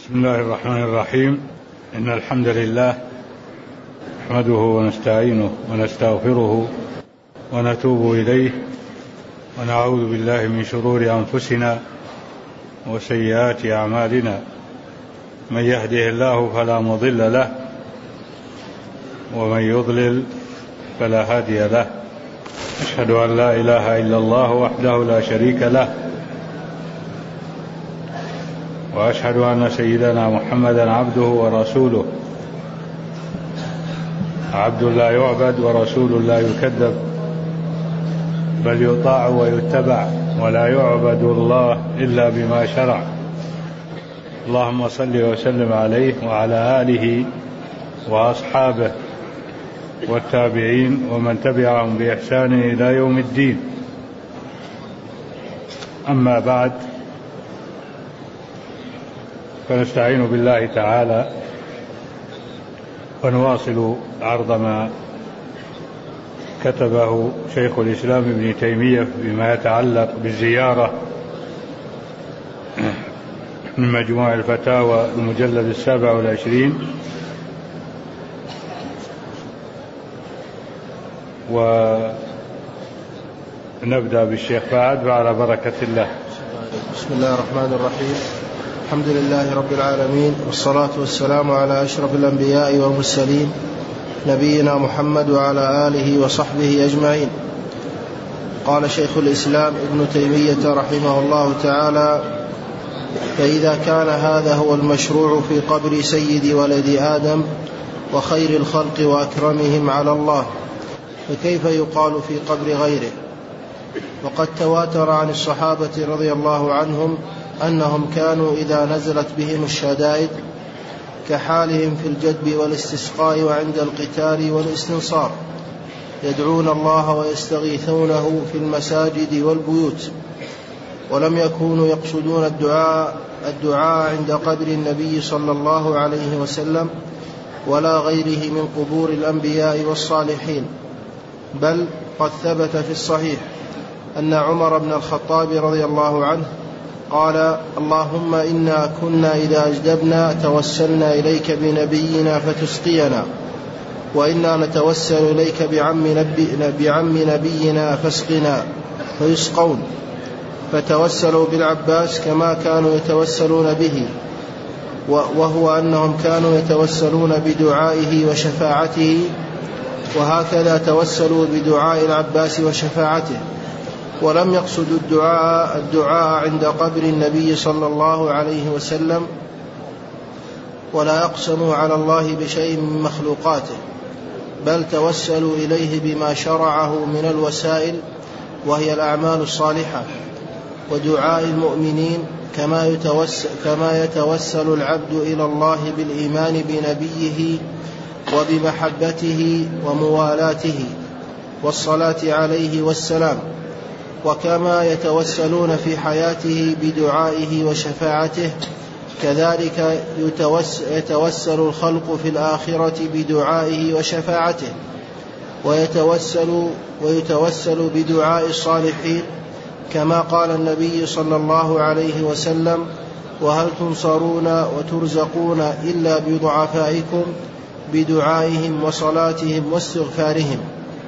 بسم الله الرحمن الرحيم. إن الحمد لله نحمده ونستعينه ونستغفره ونتوب إليه ونعوذ بالله من شرور أنفسنا وسيئات أعمالنا. من يهده الله فلا مضل له ومن يضلل فلا هادي له. أشهد أن لا إله إلا الله وحده لا شريك له، وأشهد أن سيدنا محمدا عبده ورسوله، عبد لا يعبد ورسول لا يكذب، بل يطاع ويتبع، ولا يعبد الله إلا بما شرع. اللهم صل وسلم عليه وعلى آله وأصحابه والتابعين ومن تبعهم بإحسان إلى يوم الدين. أما بعد، فنستعين بالله تعالى ونواصل عرض ما كتبه شيخ الإسلام ابن تيمية بما يتعلق بالزيارة من مجموع الفتاوى المجلد 27، ونبدأ بالشيخ فهد على بركة الله. بسم الله الرحمن الرحيم. الحمد لله رب العالمين، والصلاة والسلام على أشرف الأنبياء والمرسلين نبينا محمد وعلى آله وصحبه أجمعين. قال شيخ الإسلام ابن تيمية رحمه الله تعالى: فإذا كان هذا هو المشروع في قبر سيد ولد آدم وخير الخلق وأكرمهم على الله، فكيف يقال في قبر غيره؟ وقد تواتر عن الصحابة رضي الله عنهم أنهم كانوا إذا نزلت بهم الشدائد كحالهم في الجدب والاستسقاء وعند القتال والاستنصار يدعون الله ويستغيثونه في المساجد والبيوت، ولم يكونوا يقصدون الدعاء عند قبر النبي صلى الله عليه وسلم ولا غيره من قبور الأنبياء والصالحين. بل قد ثبت في الصحيح أن عمر بن الخطاب رضي الله عنه قال: اللهم إنا كنا إذا أجدبنا توسلنا إليك بنبينا فتسقينا، وإنا نتوسل إليك بعم نبينا فاسقنا فيسقون. فتوسلوا بالعباس كما كانوا يتوسلون به، وهو أنهم كانوا يتوسلون بدعائه وشفاعته، وهكذا توسلوا بدعاء العباس وشفاعته، ولم يقصدوا الدعاء عند قبر النبي صلى الله عليه وسلم، ولا يقسموا على الله بشيء من مخلوقاته، بل توسلوا إليه بما شرعه من الوسائل، وهي الأعمال الصالحة ودعاء المؤمنين، كما يتوسل العبد إلى الله بالإيمان بنبيه وبمحبته وموالاته والصلاة عليه والسلام، وكما يتوسلون في حياته بدعائه وشفاعته، كذلك يتوسل الخلق في الآخرة بدعائه وشفاعته، ويتوسل بدعاء الصالحين، كما قال النبي صلى الله عليه وسلم: وهل تنصرون وترزقون إلا بضعفائكم بدعائهم وصلاتهم واستغفارهم.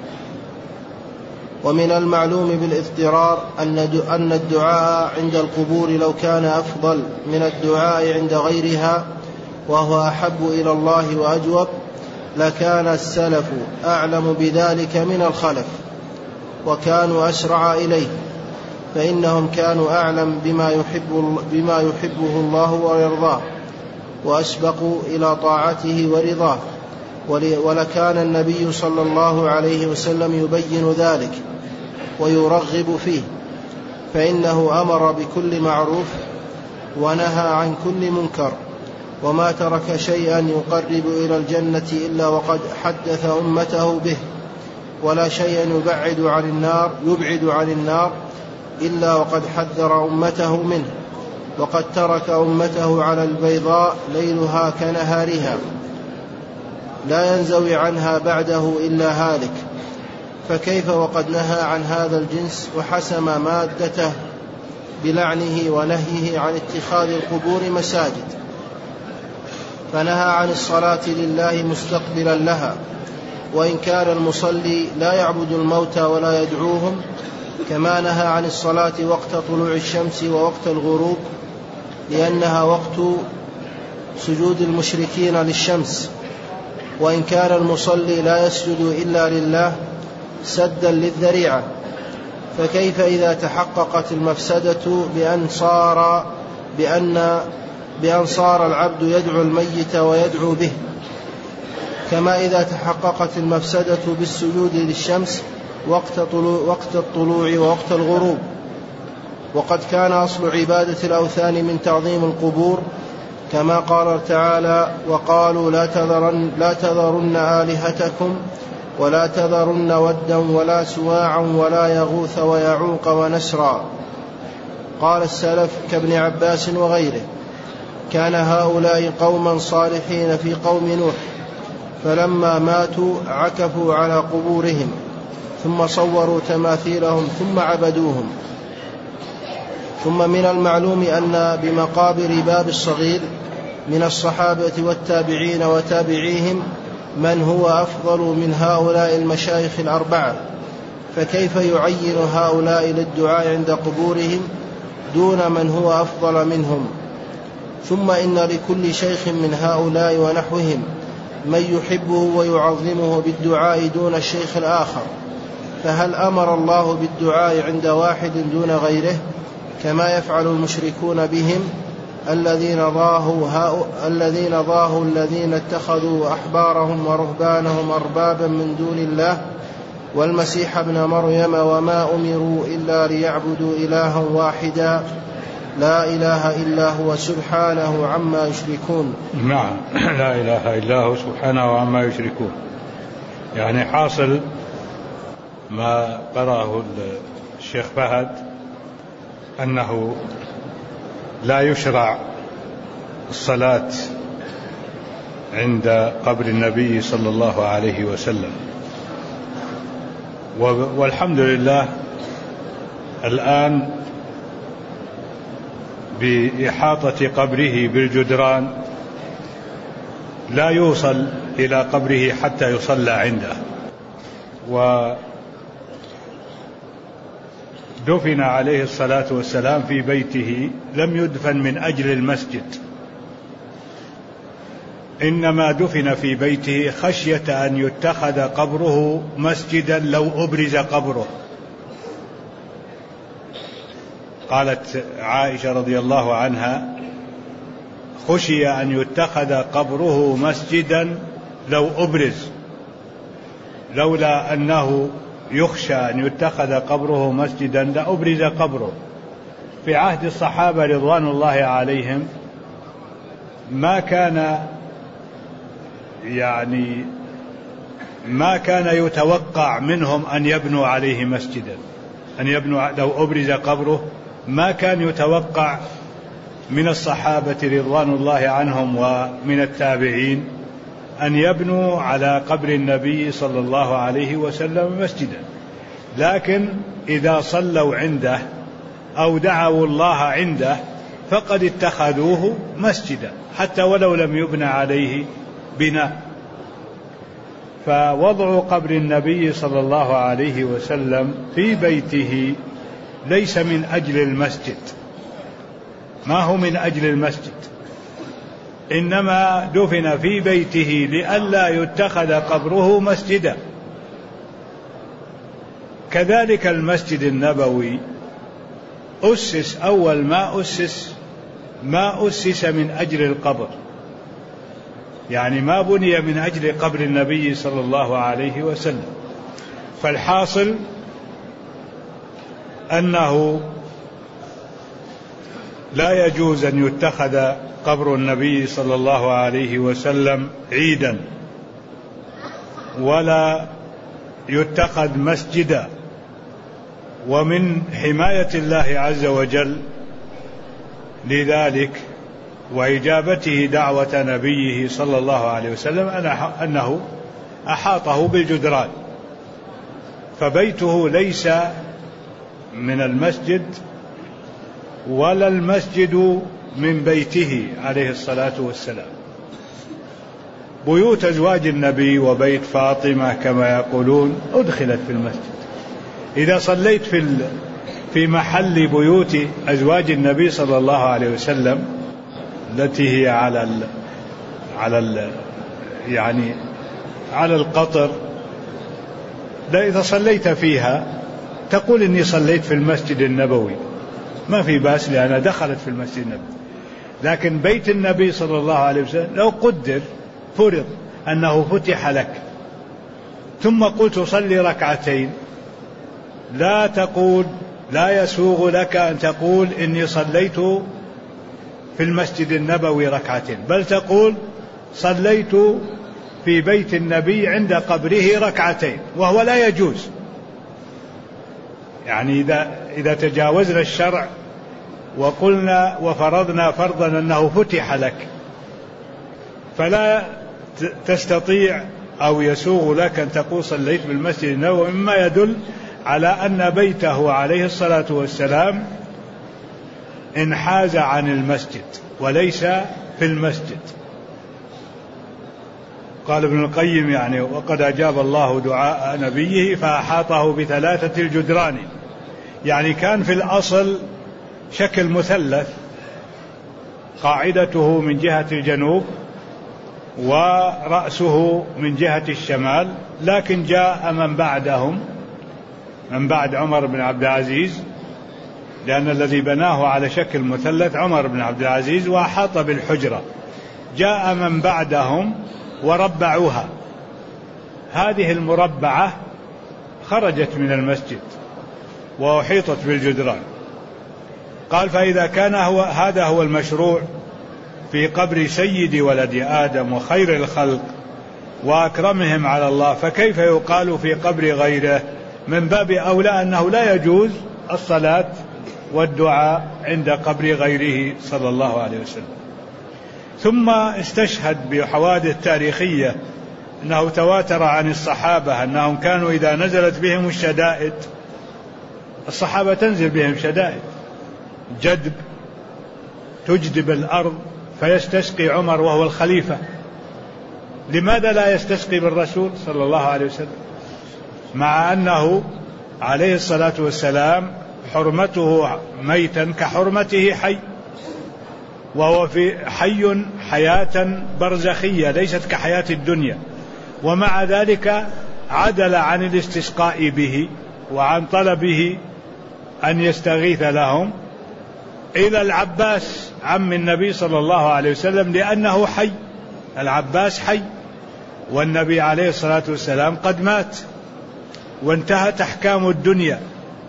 ومن المعلوم بالاضطرار أن الدعاء عند القبور لو كان أفضل من الدعاء عند غيرها وهو أحب إلى الله وأجوب، لكان السلف أعلم بذلك من الخلف، وكانوا أسرع إليه، فإنهم كانوا أعلم بما يحبه الله ويرضاه، وأسبقوا إلى طاعته ورضاه. ولكان النبي صلى الله عليه وسلم يبين ذلك ويرغب فيه، فإنه أمر بكل معروف ونهى عن كل منكر، وما ترك شيئا يقرب إلى الجنة إلا وقد حدث أمته به، ولا شيئا يبعد عن النار إلا وقد حذر أمته منه، وقد ترك أمته على البيضاء ليلها كنهارها لا ينزوي عنها بعده إلا هالك. فكيف وقد نهى عن هذا الجنس وحسم مادته بلعنه ونهيه عن اتخاذ القبور مساجد، فنهى عن الصلاة لله مستقبلا لها. وإن كان المصلي لا يعبد الموتى ولا يدعوهم، كما نهى عن الصلاة وقت طلوع الشمس ووقت الغروب، لأنها وقت سجود المشركين للشمس. وإن كان المصلي لا يسجد إلا لله سدا للذريعة، فكيف إذا تحققت المفسدة بأن صار العبد يدعو الميت ويدعو به، كما إذا تحققت المفسدة بالسجود للشمس وقت الطلوع ووقت الغروب. وقد كان أصل عبادة الأوثان من تعظيم القبور، كما قال تعالى: وقالوا لا تذرن آلهتكم ولا تذرن ودا ولا سواعا ولا يغوث ويعوق ونسرا. قال السلف كابن عباس وغيره: كان هؤلاء قوما صالحين في قوم نوح، فلما ماتوا عكفوا على قبورهم ثم صوروا تماثيلهم ثم عبدوهم. ثم من المعلوم أن بمقابر باب الصغير من الصحابة والتابعين وتابعيهم من هو أفضل من هؤلاء المشايخ الأربعة، فكيف يعين هؤلاء للدعاء عند قبورهم دون من هو أفضل منهم؟ ثم إن لكل شيخ من هؤلاء ونحوهم من يحبه ويعظمه بالدعاء دون الشيخ الآخر، فهل أمر الله بالدعاء عند واحد دون غيره كما يفعل المشركون بهم الذين ضاهوا الذين اتخذوا أحبارهم ورهبانهم أربابا من دون الله والمسيح ابن مريم وما أمروا إلا ليعبدوا إلها واحدا لا إله إلا هو سبحانه عما يشركون. نعم، لا إله إلا هو سبحانه عما يشركون. يعني حاصل ما قرأه الشيخ فهد أنه لا يشرع الصلاة عند قبر النبي صلى الله عليه وسلم، والحمد لله الآن بإحاطة قبره بالجدران لا يوصل إلى قبره حتى يصلى عنده. ودفن عليه الصلاة والسلام في بيته، لم يدفن من أجل المسجد، إنما دفن في بيته خشية أن يتخذ قبره مسجدا لو أبرز قبره. قالت عائشة رضي الله عنها: خشي أن يتخذ قبره مسجدا لو أبرز، لولا أنه يخشى أن يتخذ قبره مسجدا لأبرز قبره. في عهد الصحابة رضوان الله عليهم ما كان يتوقع منهم أن يبنوا عليه مسجدا، لو أبرز قبره ما كان يتوقع من الصحابة رضوان الله عنهم ومن التابعين أن يبنوا على قبر النبي صلى الله عليه وسلم مسجدا، لكن إذا صلوا عنده أو دعوا الله عنده فقد اتخذوه مسجدا حتى ولو لم يبنى عليه بناء. فوضع قبر النبي صلى الله عليه وسلم في بيته ليس من أجل المسجد، ما هو من أجل المسجد، إنما دفن في بيته لئلا يتخذ قبره مسجدا. كذلك المسجد النبوي أسس أول ما أسس من أجل القبر، يعني ما بني من أجل قبر النبي صلى الله عليه وسلم. فالحاصل أنه لا يجوز أن يتخذ قبر النبي صلى الله عليه وسلم عيدا ولا يتخذ مسجدا. ومن حماية الله عز وجل لذلك وإجابته دعوة نبيه صلى الله عليه وسلم أنه أحاطه بالجدران، فبيته ليس من المسجد ولا المسجد من بيته عليه الصلاة والسلام. بيوت أزواج النبي وبيت فاطمة كما يقولون أدخلت في المسجد. إذا صليت في محل بيوت أزواج النبي صلى الله عليه وسلم التي هي على القطر، إذا صليت فيها تقول إني صليت في المسجد النبوي، ما في بأس لأنها دخلت في المسجد النبوي. لكن بيت النبي صلى الله عليه وسلم لو فرض أنه فتح لك ثم قلت صلي ركعتين، لا يسوغ لك أن تقول إني صليت في المسجد النبوي ركعتين، بل تقول صليت في بيت النبي عند قبره ركعتين، وهو لا يجوز. يعني إذا تجاوزنا الشرع وقلنا وفرضنا فرضا أنه فتح لك، فلا تستطيع أو يسوغ لك أن تقول صليت بالمسجد النبوي، مما يدل على أن بيته عليه الصلاة والسلام انحاز عن المسجد وليس في المسجد. قال ابن القيم يعني وقد أجاب الله دعاء نبيه فأحاطه بثلاثة الجدران، يعني كان في الأصل شكل مثلث، قاعدته من جهة الجنوب ورأسه من جهة الشمال، لكن جاء من بعد عمر بن عبد العزيز، لأن الذي بناه على شكل مثلث عمر بن عبد العزيز وأحاط بالحجرة، جاء من بعدهم وربعوها. هذه المربعة خرجت من المسجد وأحيطت بالجدران. قال فإذا كان هذا هو المشروع في قبر سيد ولد آدم وخير الخلق وأكرمهم على الله، فكيف يقال في قبر غيره؟ من باب أولى أنه لا يجوز الصلاة والدعاء عند قبر غيره صلى الله عليه وسلم. ثم استشهد بحوادث تاريخية أنه تواتر عن الصحابة أنهم كانوا إذا نزلت بهم الشدائد، الصحابة تنزل بهم شدائد جدب تجدب الأرض، فيستسقي عمر وهو الخليفة. لماذا لا يستسقي بالرسول صلى الله عليه وسلم، مع أنه عليه الصلاة والسلام حرمته ميتا كحرمته حي، وهو في حي حياة برزخية ليست كحياة الدنيا، ومع ذلك عدل عن الاستسقاء به وعن طلبه أن يستغيث لهم إلى العباس عم النبي صلى الله عليه وسلم، لأنه حي، العباس حي والنبي عليه الصلاة والسلام قد مات، وانتهت أحكام الدنيا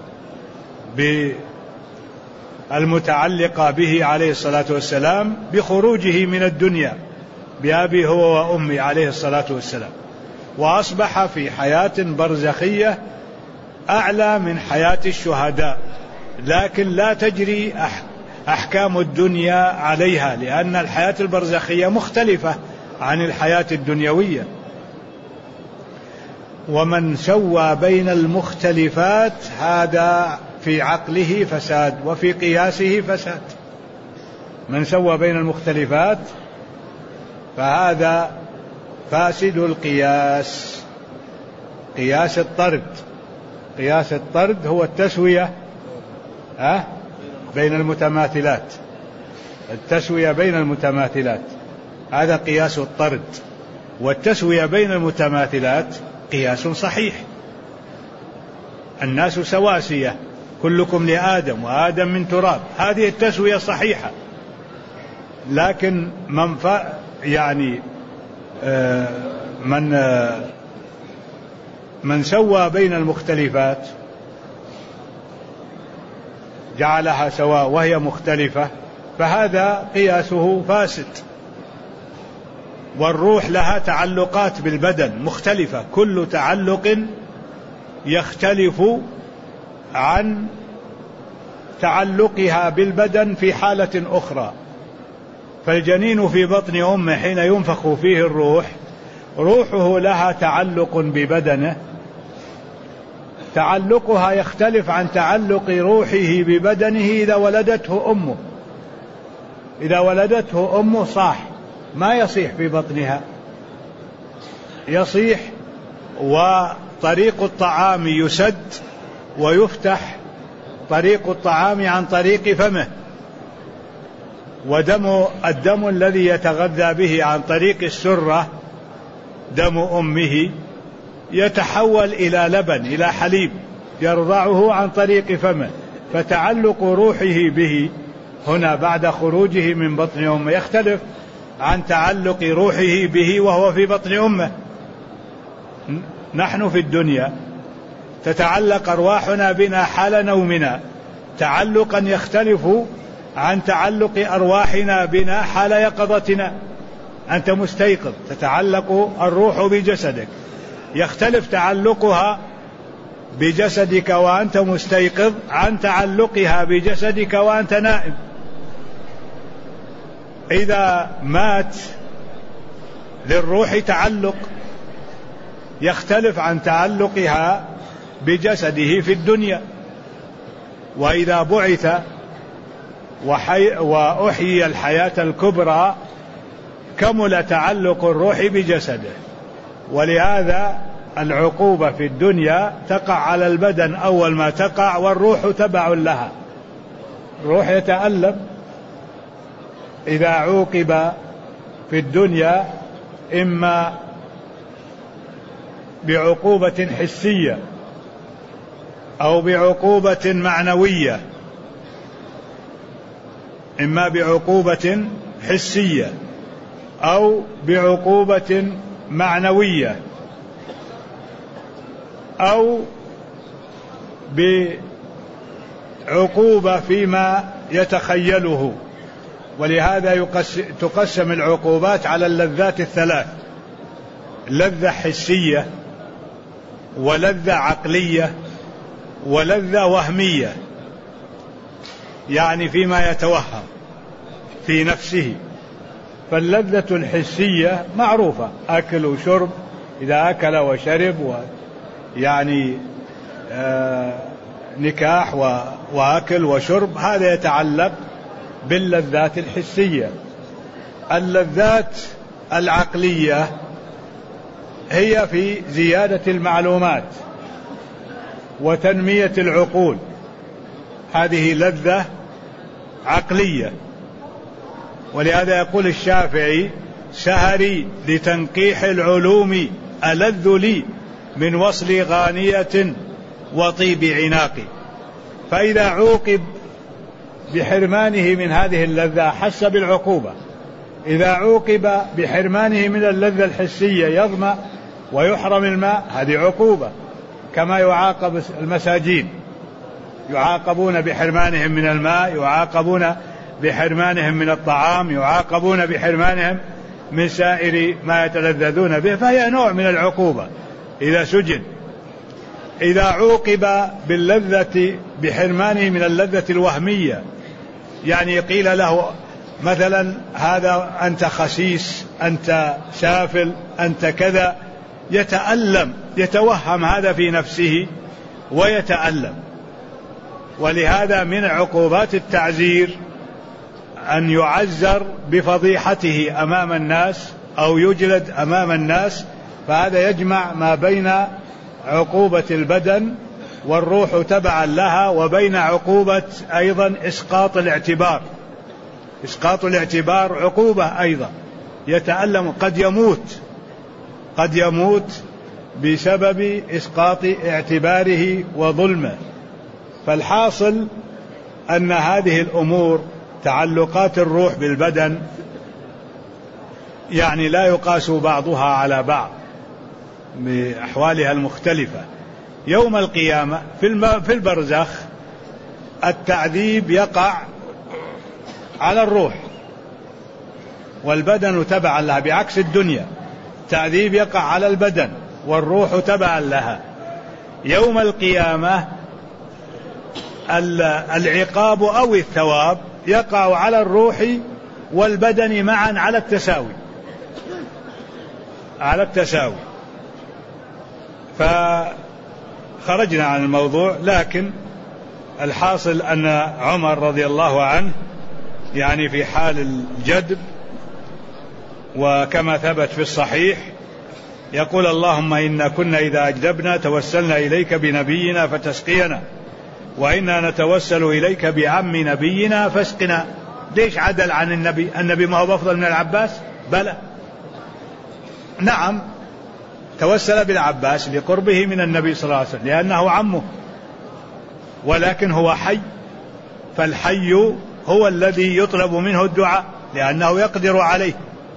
المتعلقة به عليه الصلاة والسلام بخروجه من الدنيا بأبي هو وأمي عليه الصلاة والسلام، وأصبح في حياة برزخية أعلى من حياة الشهداء، لكن لا تجري أحكام الدنيا عليها، لأن الحياة البرزخية مختلفة عن الحياة الدنيوية. ومن سوى بين المختلفات هذا في عقله فساد وفي قياسه فساد. من سوى بين المختلفات فهذا فاسد القياس، قياس الطرد. قياس الطرد هو التسوية بين المتماثلات، التسوية بين المتماثلات، هذا قياس الطرد. والتسوية بين المتماثلات قياس صحيح، الناس سواسية كلكم لآدم وآدم من تراب، هذه التسوية صحيحة. لكن من سوى بين المختلفات جعلها سواء وهي مختلفة، فهذا قياسه فاسد. والروح لها تعلقات بالبدن مختلفة، كل تعلق يختلف عن تعلقها بالبدن في حالة أخرى. فالجنين في بطن أمه حين ينفخ فيه الروح، روحه لها تعلق ببدنه، تعلقها يختلف عن تعلق روحه ببدنه إذا ولدته أمه. إذا ولدته أمه صاح، ما يصيح في بطنها، يصيح وطريق الطعام يسد ويفتح طريق الطعام عن طريق فمه، الدم الذي يتغذى به عن طريق السرة دم أمه يتحول إلى لبن، إلى حليب يرضعه عن طريق فمه، فتعلق روحه به هنا بعد خروجه من بطن أمه يختلف عن تعلق روحه به وهو في بطن أمه. نحن في الدنيا تتعلق أرواحنا بنا حال نومنا تعلقا يختلف عن تعلق أرواحنا بنا حال يقظتنا. أنت مستيقظ تتعلق الروح بجسدك، يختلف تعلقها بجسدك وأنت مستيقظ عن تعلقها بجسدك وأنت نائم. إذا مات للروح تعلق يختلف عن تعلقها بجسده في الدنيا، وإذا بعث وأحيي الحياة الكبرى كمل تعلق الروح بجسده. ولهذا العقوبة في الدنيا تقع على البدن أول ما تقع، والروح تبع لها. الروح يتألم إذا عوقب في الدنيا إما بعقوبة حسية أو بعقوبة معنوية، إما بعقوبة حسية أو بعقوبة معنوية أو بعقوبة فيما يتخيله. ولهذا تقسم العقوبات على اللذات الثلاث: لذة حسية، ولذة عقلية، ولذة وهمية، يعني فيما يتوهم في نفسه. فاللذة الحسية معروفة، أكل وشرب، إذا أكل وشرب يعني نكاح وأكل وشرب، هذا يتعلق باللذات الحسية. اللذات العقلية هي في زيادة المعلومات وتنمية العقول، هذه لذة عقلية. ولهذا يقول الشافعي: سهري لتنقيح العلوم ألذ لي من وصل غانية وطيب عناقي. فإذا عوقب بحرمانه من هذه اللذة حس بالعقوبة. إذا عوقب بحرمانه من اللذة الحسية يظمأ ويحرم الماء، هذه عقوبة، كما يعاقب المساجين، يعاقبون بحرمانهم من الماء، يعاقبون بحرمانهم من الطعام، يعاقبون بحرمانهم من سائر ما يتلذذون به، فهي نوع من العقوبة إذا سجن. إذا عوقب باللذة بحرمانه من اللذة الوهمية، يعني قيل له مثلا: هذا أنت خسيس، أنت سافل، أنت كذا، يتألم، يتوهم هذا في نفسه ويتألم. ولهذا من عقوبات التعزير أن يعزر بفضيحته أمام الناس أو يجلد أمام الناس، فهذا يجمع ما بين عقوبة البدن والروح تبعا لها وبين عقوبة أيضا إسقاط الاعتبار. إسقاط الاعتبار عقوبة أيضا، يتألم، قد يموت بسبب إسقاط اعتباره وظلمه. فالحاصل أن هذه الأمور تعلقات الروح بالبدن يعني لا يقاس بعضها على بعض بأحوالها المختلفة. يوم القيامة في البرزخ التعذيب يقع على الروح والبدن تبعا لها، بعكس الدنيا التعذيب يقع على البدن والروح تبعا لها. يوم القيامة العقاب أو الثواب يقع على الروح والبدن معا على التساوي. فخرجنا عن الموضوع، لكن الحاصل أن عمر رضي الله عنه يعني في حال الجدب، وكما ثبت في الصحيح يقول اللهم إنا كنا إذا أجدبنا توسلنا إليك بنبينا فتسقينا، وإنا نتوسل إليك بعم نبينا فاسقنا. ليش عدل عن النبي؟ النبي ما هو أفضل من العباس؟ بلى، نعم توسل بالعباس لقربه من النبي صلى الله عليه وسلم لأنه عمه، ولكن هو حي، فالحي هو الذي يطلب منه الدعاء لأنه يقدر عليه.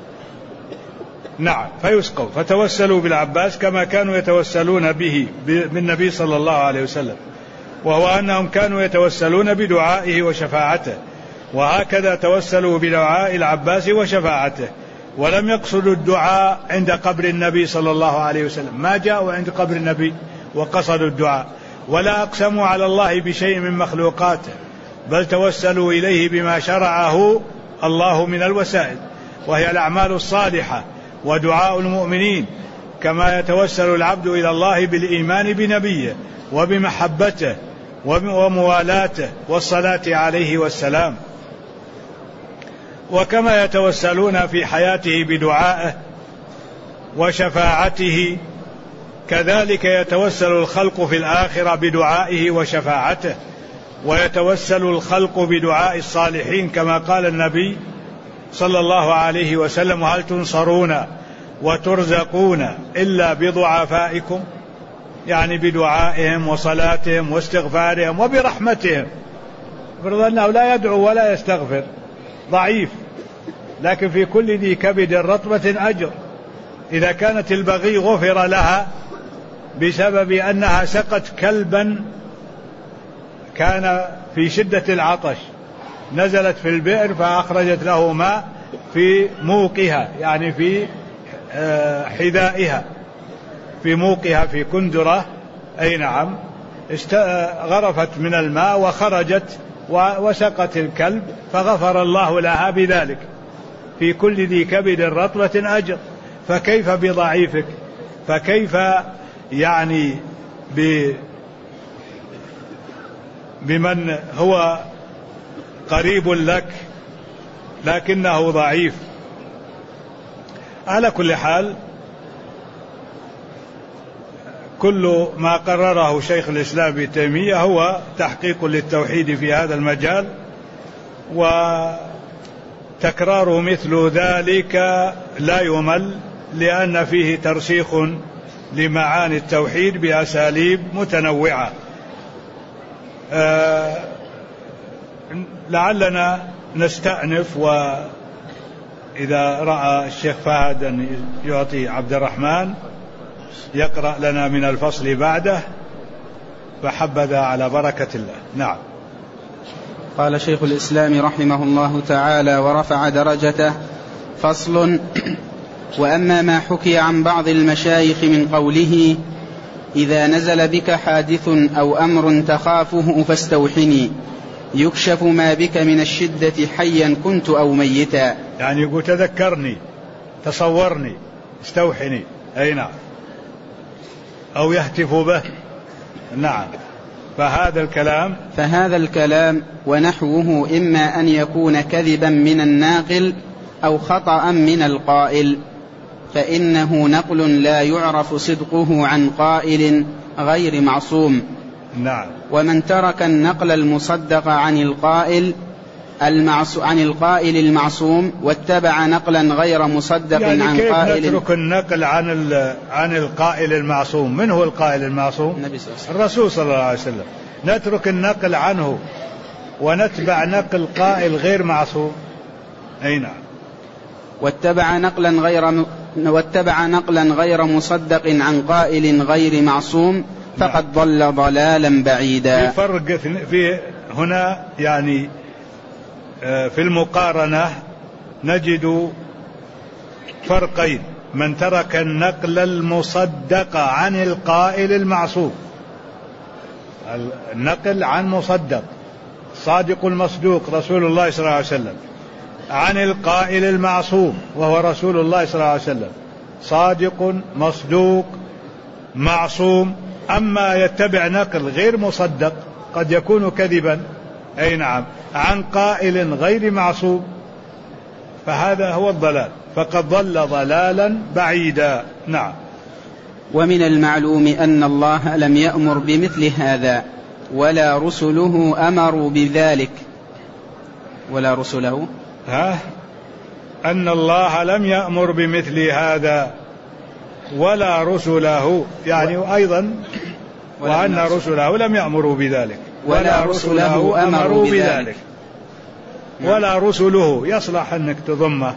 نعم، فيسقوا. فتوسلوا بالعباس كما كانوا يتوسلون به بالنبي صلى الله عليه وسلم، وهو أنهم كانوا يتوسلون بدعائه وشفاعته، وهكذا توسلوا بدعاء العباس وشفاعته، ولم يقصدوا الدعاء عند قبر النبي صلى الله عليه وسلم، ما جاءوا عند قبر النبي وقصدوا الدعاء، ولا أقسموا على الله بشيء من مخلوقاته، بل توسلوا إليه بما شرعه الله من الوسائل، وهي الأعمال الصالحة ودعاء المؤمنين، كما يتوسل العبد إلى الله بالإيمان بنبيه وبمحبته وموالاته والصلاة عليه والسلام. وكما يتوسلون في حياته بدعائه وشفاعته، كذلك يتوسل الخلق في الآخرة بدعائه وشفاعته، ويتوسل الخلق بدعاء الصالحين، كما قال النبي صلى الله عليه وسلم: هل تنصرون وترزقون إلا بضعفائكم؟ يعني بدعائهم وصلاتهم واستغفارهم وبرحمتهم. فرض أنه لا يدعو ولا يستغفر، ضعيف، لكن في كل ذي كبد رطبة أجر. إذا كانت البغي غفر لها بسبب أنها سقت كلبا كان في شدة العطش، نزلت في البئر فأخرجت له ماء في موقها، يعني في حذائها، في موقها، في كندرة، أي نعم، غرفت من الماء وخرجت وسقت الكلب، فغفر الله لها بذلك. في كل ذي كبد رطبة أجر، فكيف بضعيفك؟ فكيف يعني بمن هو قريب لك لكنه ضعيف؟ على كل حال، كل ما قرره شيخ الإسلام ابن تيمية هو تحقيق للتوحيد في هذا المجال، وتكرار مثل ذلك لا يمل، لأن فيه ترسيخ لمعاني التوحيد بأساليب متنوعة. لعلنا نستأنف، وإذا رأى الشيخ فهد أن يعطي عبد الرحمن يقرأ لنا من الفصل بعده، فحبذا على بركة الله. نعم. قال شيخ الإسلام رحمه الله تعالى ورفع درجته: فصل. وأما ما حكي عن بعض المشايخ من قوله: إذا نزل بك حادث أو أمر تخافه فاستوحني، يكشف ما بك من الشدة حيا كنت أو ميتا. يعني يقول تذكرني، تصورني، استوحني، أي نعم، أو يهتف به. نعم. فهذا الكلام ونحوه إما أن يكون كذبا من الناقل أو خطأ من القائل، فإنه نقل لا يعرف صدقه عن قائل غير معصوم. نعم. ومن ترك النقل المصدق عن القائل المعصوم واتبع نقلا غير مصدق يعني عن كيف قائل. نترك النقل عن القائل المعصوم؟ من هو القائل المعصوم؟ الرسول صلى الله عليه وسلم. نترك النقل عنه ونتبع نقل قائل غير معصوم؟ أي نعم. واتبع نقلا غير مصدق عن قائل غير معصوم فقد ضل ضلالا بعيدا. في فرق في هنا، يعني في المقارنة نجد فرقين: من ترك النقل المصدق عن القائل المعصوم، النقل عن مصدق صادق المصدوق رسول الله صلى الله عليه وسلم، عن القائل المعصوم وهو رسول الله صلى الله عليه وسلم، صادق مصدوق معصوم. أما يتبع نقل غير مصدق قد يكون كذبا، أي نعم، عن قائل غير معصوم، فهذا هو الضلال، فقد ضل ضلالا بعيدا. نعم. ومن المعلوم أن الله لم يأمر بمثل هذا ولا رسله أمروا بذلك. ولا رسله أن الله لم يأمر بمثل هذا ولا رسله، يعني أيضا وأن رسله لم يأمروا بذلك ولا رسله أمروا بذلك. ولا رسله يصلح أنك تضمه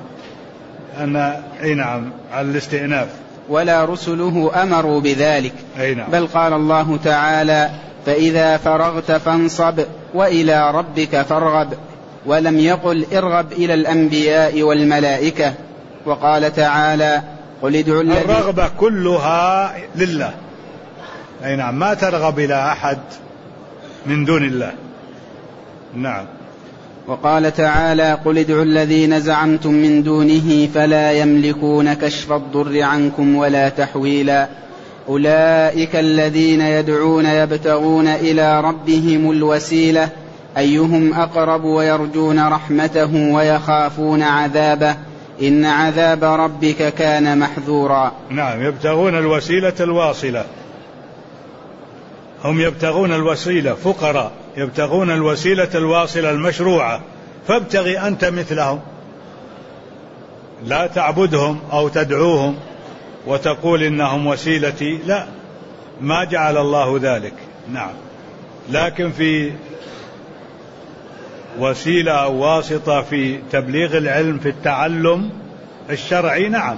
نعم على الاستئناف. ولا رسله أمروا بذلك. نعم. بل قال الله تعالى فإذا فرغت فانصب وإلى ربك فارغب، ولم يقل ارغب إلى الأنبياء والملائكة. وقال تعالى قل ادعوا الرغبة كلها لله. نعم، ما ترغب إلى أحد من دون الله. نعم. وقال تعالى قل ادعوا الذين زعمتم من دونه فلا يملكون كشف الضر عنكم ولا تحويلا أولئك الذين يدعون يبتغون إلى ربهم الوسيلة أيهم أقرب ويرجون رحمته ويخافون عذابه إن عذاب ربك كان محذورا. نعم، يبتغون الوسيلة الواصلة، هم يبتغون الوسيلة، فقراء يبتغون الوسيلة الواصلة المشروعة، فابتغي أنت مثلهم، لا تعبدهم أو تدعوهم وتقول إنهم وسيلتي، لا، ما جعل الله ذلك. نعم، لكن في وسيلة أو واسطة في تبليغ العلم، في التعلم الشرعي، نعم،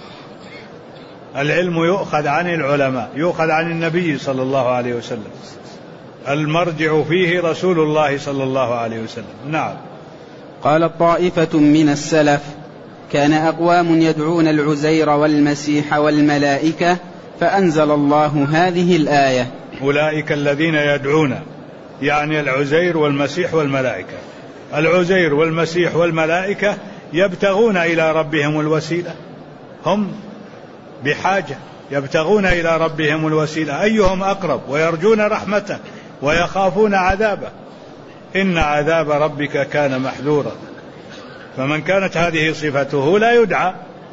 العلم يؤخذ عن العلماء، يؤخذ عن النبي صلى الله عليه وسلم، المرجع فيه رسول الله صلى الله عليه وسلم. نعم. قال طائفة من السلف كان أقوام يدعون العزير والمسيح والملائكة فأنزل الله هذه الآية أولئك الذين يدعون، يعني العزير والمسيح والملائكة. العزير والمسيح والملائكة يبتغون إلى ربهم الوسيلة، هم بحاجة يبتغون إلى ربهم الوسيلة أيهم أقرب ويرجون رحمته ويخافون عذابه إن عذاب ربك كان محذورا. فمن كانت هذه صفته لا يدعى.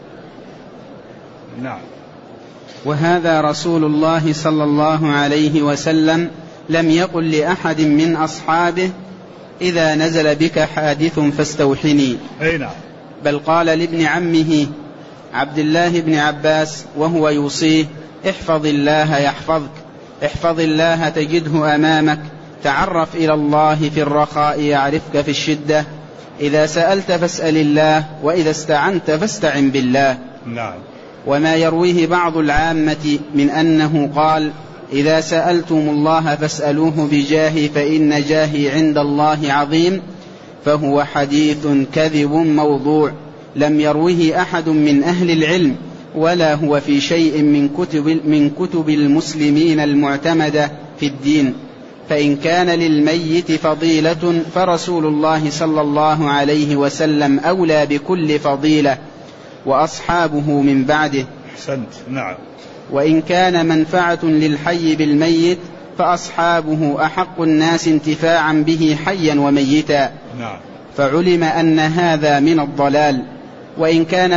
نعم. وهذا رسول الله صلى الله عليه وسلم لم يقل لأحد من أصحابه إذا نزل بك حادث فاستوحني. نعم. بل قال لابن عمه عبد الله بن عباس وهو يوصيه احفظ الله يحفظك، احفظ الله تجده أمامك، تعرف إلى الله في الرخاء يعرفك في الشدة، إذا سألت فاسأل الله وإذا استعنت فاستعن بالله. نعم. وما يرويه بعض العامة من أنه قال إذا سألتم الله فاسألوه بجاهي فإن جاهي عند الله عظيم، فهو حديث كذب موضوع لم يروه أحد من أهل العلم، ولا هو في شيء من كتب المسلمين المعتمدة في الدين. فإن كان للميت فضيلة فرسول الله صلى الله عليه وسلم أولى بكل فضيلة وأصحابه من بعده. أحسنت. نعم. وإن كان منفعة للحي بالميت فأصحابه أحق الناس انتفاعا به حيا وميتا. نعم. فعلم أن هذا من الضلال. وإن كان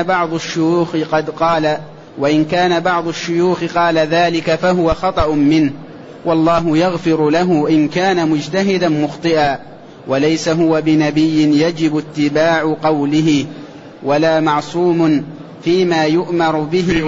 بعض الشيوخ قال ذلك فهو خطأ منه، والله يغفر له إن كان مجتهدا مخطئا، وليس هو بنبي يجب اتباع قوله، ولا معصوم فيما يأمر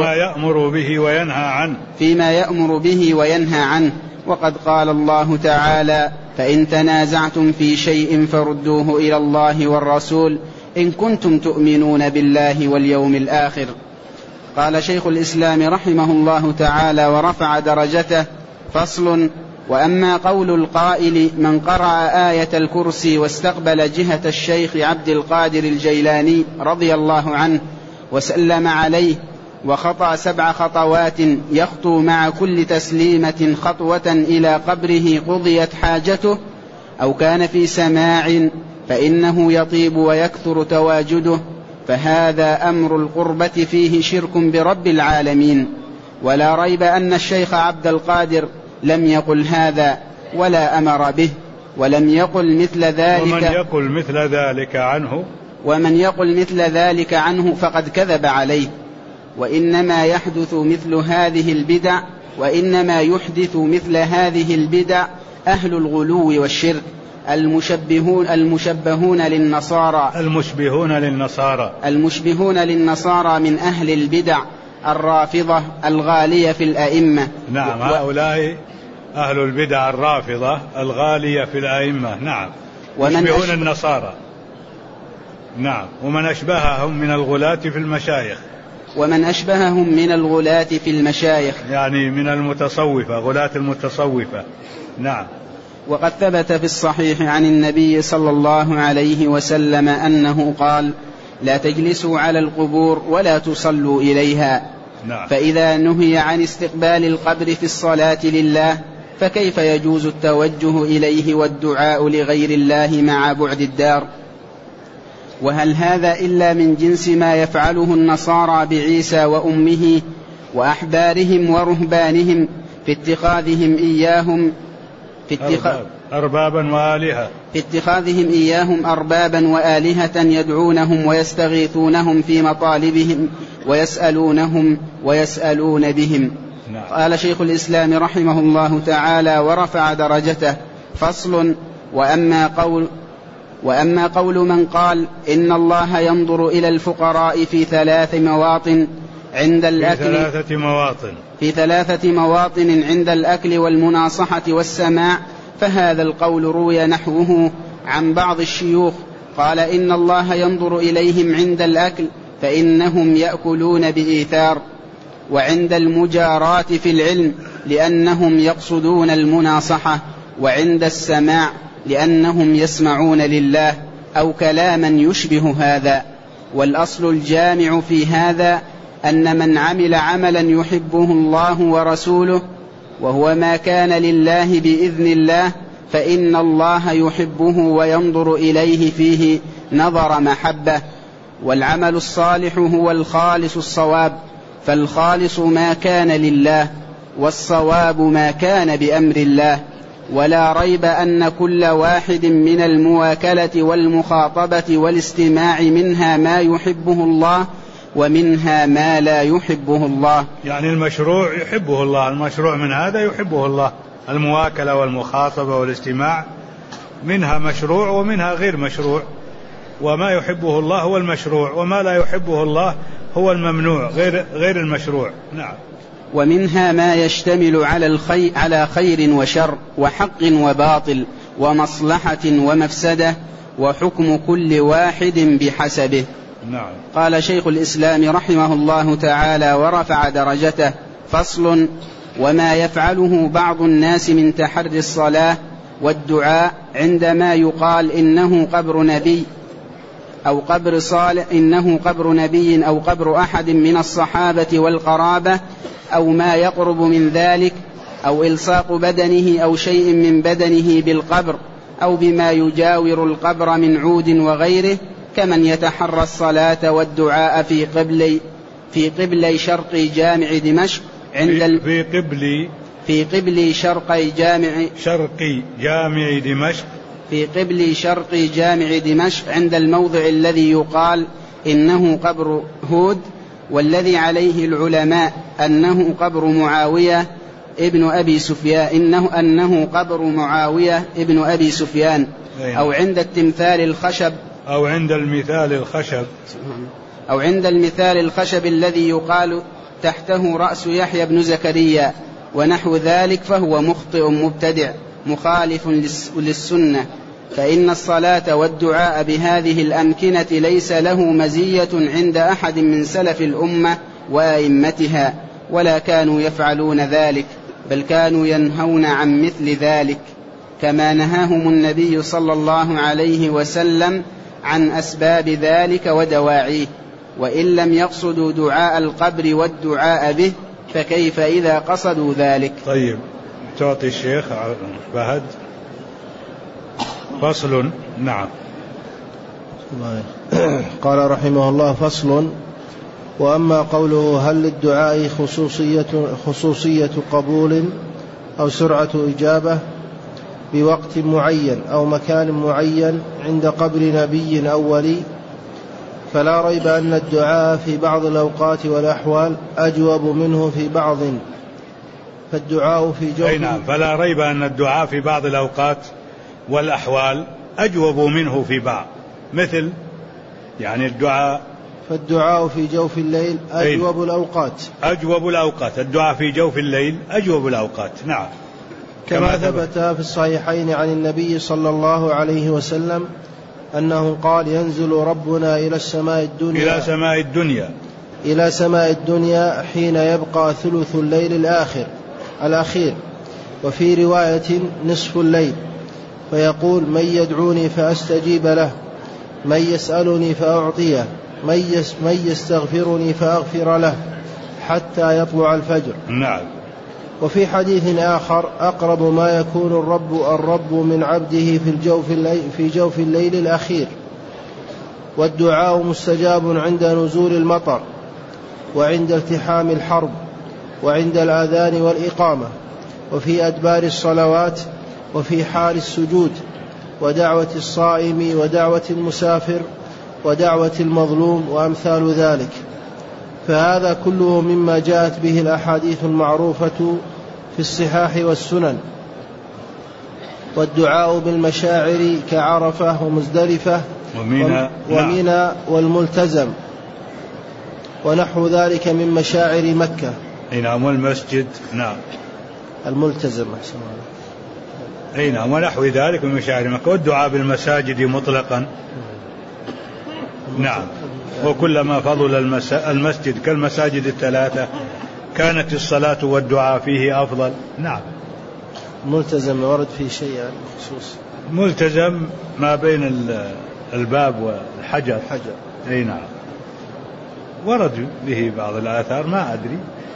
به وينهى عنه. وقد قال الله تعالى فإن تنازعتم في شيء فردوه إلى الله والرسول إن كنتم تؤمنون بالله واليوم الآخر. قال شيخ الإسلام رحمه الله تعالى ورفع درجته: فصل: وأما قول القائل من قرأ آية الكرسي واستقبل جهة الشيخ عبد القادر الجيلاني رضي الله عنه وسلم عليه وخطأ 7 خطوات يخطو مع كل تسليمة خطوة إلى قبره قضيت حاجته، أو كان في سماع فإنه يطيب ويكثر تواجده، فهذا أمر القربة فيه شرك برب العالمين. ولا ريب أن الشيخ عبد القادر لم يقل هذا ولا أمر به، ولم يقل مثل ذلك. ومن يقل مثل ذلك عنه فقد كذب عليه. وإنما يحدث مثل هذه البدع أهل الغلو والشرك المشبهون للنصارى من أهل البدع الرافضة الغالية في الأئمة. نعم، هؤلاء أهل البدع الرافضة الغالية في الأئمة. نعم، يشبهون النصارى. نعم، ومن أشبههم من الغلاة في المشايخ يعني من المتصوفة، غلاة المتصوفة. نعم. وقد ثبت في الصحيح عن النبي صلى الله عليه وسلم أنه قال: لا تجلسوا على القبور ولا تصلوا إليها. نعم. فإذا نهي عن استقبال القبر في الصلاة لله فكيف يجوز التوجه إليه والدعاء لغير الله مع بعد الدار؟ وهل هذا إلا من جنس ما يفعله النصارى بعيسى وأمه وأحبارهم ورهبانهم في اتخاذهم إياهم أربابا وآلهة يدعونهم ويستغيثونهم في مطالبهم ويسألون بهم. نعم. قال شيخ الإسلام رحمه الله تعالى ورفع درجته: فصل: وأما قول من قال إن الله ينظر إلى الفقراء في ثلاثة مواطن عند الأكل والمناصحة والسماع، فهذا القول روي نحوه عن بعض الشيوخ. قال: إن الله ينظر إليهم عند الأكل فإنهم يأكلون بإيثار، وعند المجارات في العلم لأنهم يقصدون المناصحة، وعند السماع لأنهم يسمعون لله، أو كلاما يشبه هذا. والأصل الجامع في هذا أن من عمل عملا يحبه الله ورسوله وهو ما كان لله بإذن الله فإن الله يحبه وينظر إليه فيه نظر محبة. والعمل الصالح هو الخالص الصواب، فالخالص ما كان لله، والصواب ما كان بأمر الله. ولا ريب أن كل واحد من المواكلة والمخاطبة والاستماع منها ما يحبه الله ومنها ما لا يحبه الله. يعني المشروع يحبه الله، المشروع من هذا يحبه الله. المواكلة والمخاطبة والاستماع منها مشروع ومنها غير مشروع، وما يحبه الله هو المشروع، وما لا يحبه الله هو الممنوع غير المشروع. نعم. ومنها ما يشتمل على خير وشر وحق وباطل ومصلحة ومفسدة، وحكم كل واحد بحسبه. نعم. قال شيخ الإسلام رحمه الله تعالى ورفع درجته: فصل: وما يفعله بعض الناس من تحري الصلاة والدعاء عندما يقال إنه قبر نبي أو قبر صالح، إنه قبر نبي أو قبر أحد من الصحابة والقرابة، أو ما يقرب من ذلك، أو إلصاق بدنه أو شيء من بدنه بالقبر، أو بما يجاور القبر من عود وغيره، كمن يتحرى الصلاة والدعاء في قبلي شرقي جامع دمشق في قبلي شرقي جامع دمشق عند الموضع الذي يقال إنه قبر هود، والذي عليه العلماء أنه قبر معاوية ابن أبي سفيان، أنه قبر معاوية ابن أبي سفيان، أو عند المثال الخشب الذي يقال تحته رأس يحيى بن زكريا ونحو ذلك، فهو مخطئ مبتدع مخالف للسنة. فإن الصلاة والدعاء بهذه الأمكنة ليس له مزية عند أحد من سلف الأمة وأئمتها، ولا كانوا يفعلون ذلك، بل كانوا ينهون عن مثل ذلك، كما نهاهم النبي صلى الله عليه وسلم عن أسباب ذلك ودواعيه. وإن لم يقصدوا دعاء القبر والدعاء به فكيف إذا قصدوا ذلك؟ طيب، تعطي الشيخ فهد. فصل. نعم. قال رحمه الله: فصل: وأما قوله هل للدعاء خصوصية قبول أو سرعة إجابة بوقت معين أو مكان معين عند قبر نبي أو ولي، فلا ريب أن الدعاء في بعض الأوقات والأحوال أجوب منه في بعض. فالدعاء في جوف نعم، فلا ريب أن الدعاء في بعض الأوقات والأحوال أجوب منه في بعض. مثل يعني الدعاء، فالدعاء في جوف الليل أجوب الأوقات. أجوب الأوقات، الدعاء في جوف الليل أجوب الأوقات. نعم، كما ثبت في الصحيحين عن النبي صلى الله عليه وسلم أنه قال: ينزل ربنا إلى سماء الدنيا حين يبقى ثلث الليل الأخير، وفي رواية نصف الليل، فيقول: من يدعوني فأستجيب له، من يسألني فأعطيه، من يستغفرني فأغفر له، حتى يطلع الفجر. نعم. وفي حديث آخر: أقرب ما يكون الرب من عبده في جوف الليل الأخير. والدعاء مستجاب عند نزول المطر، وعند التحام الحرب، وعند الآذان والإقامة، وفي أدبار الصلوات، وفي حال السجود، ودعوة الصائم، ودعوة المسافر، ودعوة المظلوم، وأمثال ذلك. فهذا كله مما جاءت به الأحاديث المعروفة في الصحاح والسنن. والدعاء بالمشاعر كعرفة ومزدلفة ومنى والملتزم ونحو ذلك من مشاعر مكة. نعم، والمسجد. نعم، الملتزم. نعم، ونحو ذلك من مشاعر مكة. والدعاء بالمساجد مطلقا. نعم، وكلما فضل المسجد كالمساجد الثلاثة كانت الصلاة والدعاء فيه أفضل. نعم. ملتزم ورد فيه شيء يعني خصوص؟ ملتزم ما بين الباب والحجر. نعم، ورد به بعض الآثار، ما أدري.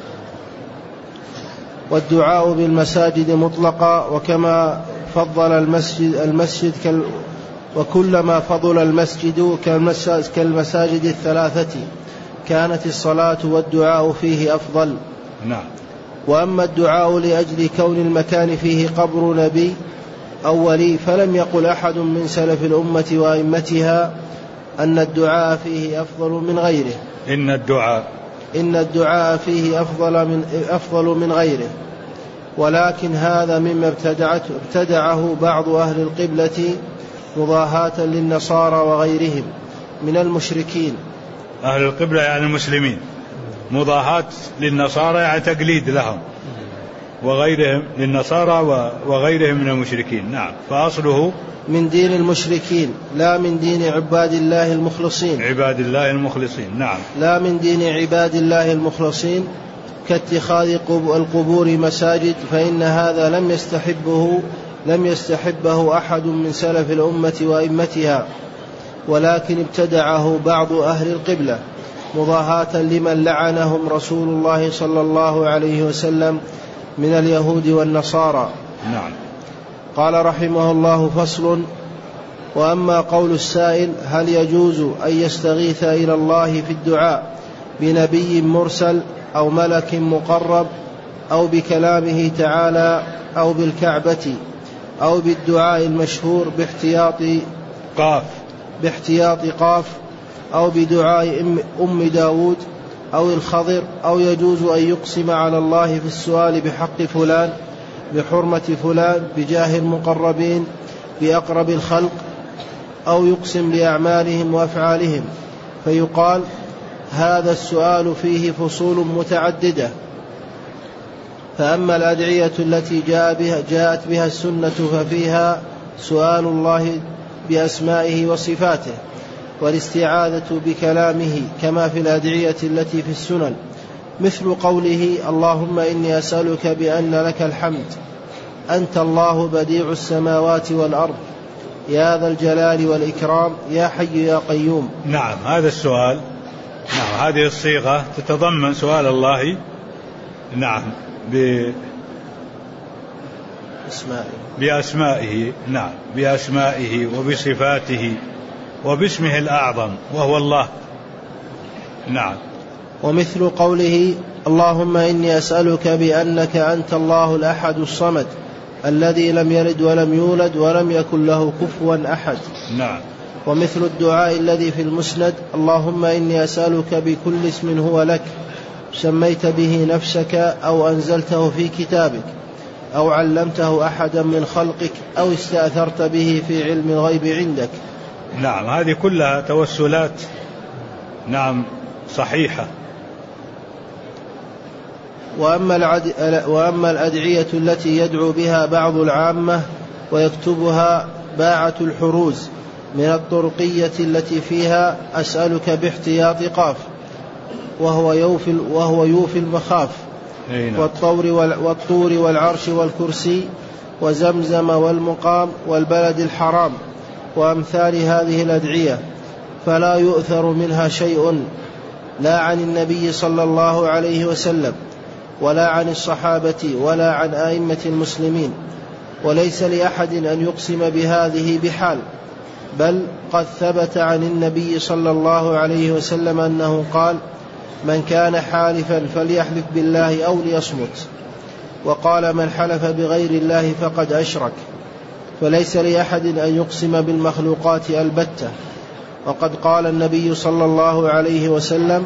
والدعاء بالمساجد مطلقا، وكما فضل المسجد وكلما فضل المسجد كالمساجد الثلاثة كانت الصلاة والدعاء فيه أفضل. نعم. وأما الدعاء لأجل كون المكان فيه قبر نبي أو ولي، فلم يقل أحد من سلف الأمة وأئمتها أن الدعاء فيه أفضل من غيره. إن الدعاء فيه أفضل من غيره، ولكن هذا مما ابتدعه بعض أهل القبلة مضاهاة للنصارى وغيرهم من المشركين. أهل القبلة يعني المسلمين، مضاهاة للنصارى يعني تقليد لهم، وغيرهم للنصارى وغيرهم من المشركين. نعم، فأصله من دين المشركين لا من دين عباد الله المخلصين. نعم، لا من دين عباد الله المخلصين، كاتخاذ القبور مساجد، فإن هذا لم يستحبه أحد من سلف الأمة وأئمتها، ولكن ابتدعه بعض أهل القبلة مضاهاة لمن لعنهم رسول الله صلى الله عليه وسلم من اليهود والنصارى. نعم. قال رحمه الله: فصل. وأما قول السائل: هل يجوز أن يستغيث إلى الله في الدعاء بنبي مرسل أو ملك مقرب أو بكلامه تعالى أو بالكعبة أو بالدعاء المشهور باحتياط قاف أو بدعاء أم داود أو الخضر، أو يجوز أن يقسم على الله في السؤال بحق فلان، بحرمة فلان، بجاه المقربين، بأقرب الخلق، أو يقسم بأعمالهم وأفعالهم، فيقال: هذا السؤال فيه فصول متعددة. فأما الأدعية التي جاءت بها السنة ففيها سؤال الله بأسمائه وصفاته، والاستعاذة بكلامه، كما في الأدعية التي في السنن، مثل قوله: اللهم إني أسألك بأن لك الحمد، أنت الله بديع السماوات والأرض، يا ذا الجلال والإكرام، يا حي يا قيوم. نعم، هذا السؤال، نعم، هذه الصيغة تتضمن سؤال الله، نعم، بأسمائه، نعم، بأسمائه وبصفاته وباسمه الأعظم وهو الله. نعم. ومثل قوله: اللهم إني أسألك بأنك أنت الله الأحد الصمد الذي لم يلد ولم يولد ولم يكن له كفوا أحد. نعم. ومثل الدعاء الذي في المسند: اللهم إني أسألك بكل اسم هو لك سميت به نفسك أو أنزلته في كتابك أو علمته أحدا من خلقك أو استأثرت به في علم الغيب عندك. نعم، هذه كلها توسلات نعم صحيحة. وأما الأدعية التي يدعو بها بعض العامة ويكتبها باعة الحروز من الطرقية التي فيها أسألك باحتياط قاف وهو يوفي المخاف والطور والعرش والكرسي وزمزم والمقام والبلد الحرام وأمثال هذه الأدعية، فلا يؤثر منها شيء لا عن النبي صلى الله عليه وسلم ولا عن الصحابة ولا عن أئمة المسلمين، وليس لأحد أن يقسم بهذه بحال، بل قد ثبت عن النبي صلى الله عليه وسلم أنه قال: من كان حالفا فليحلف بالله أو ليصمت، وقال: من حلف بغير الله فقد أشرك. فليس لأحد أن يقسم بالمخلوقات البتة، وقد قال النبي صلى الله عليه وسلم: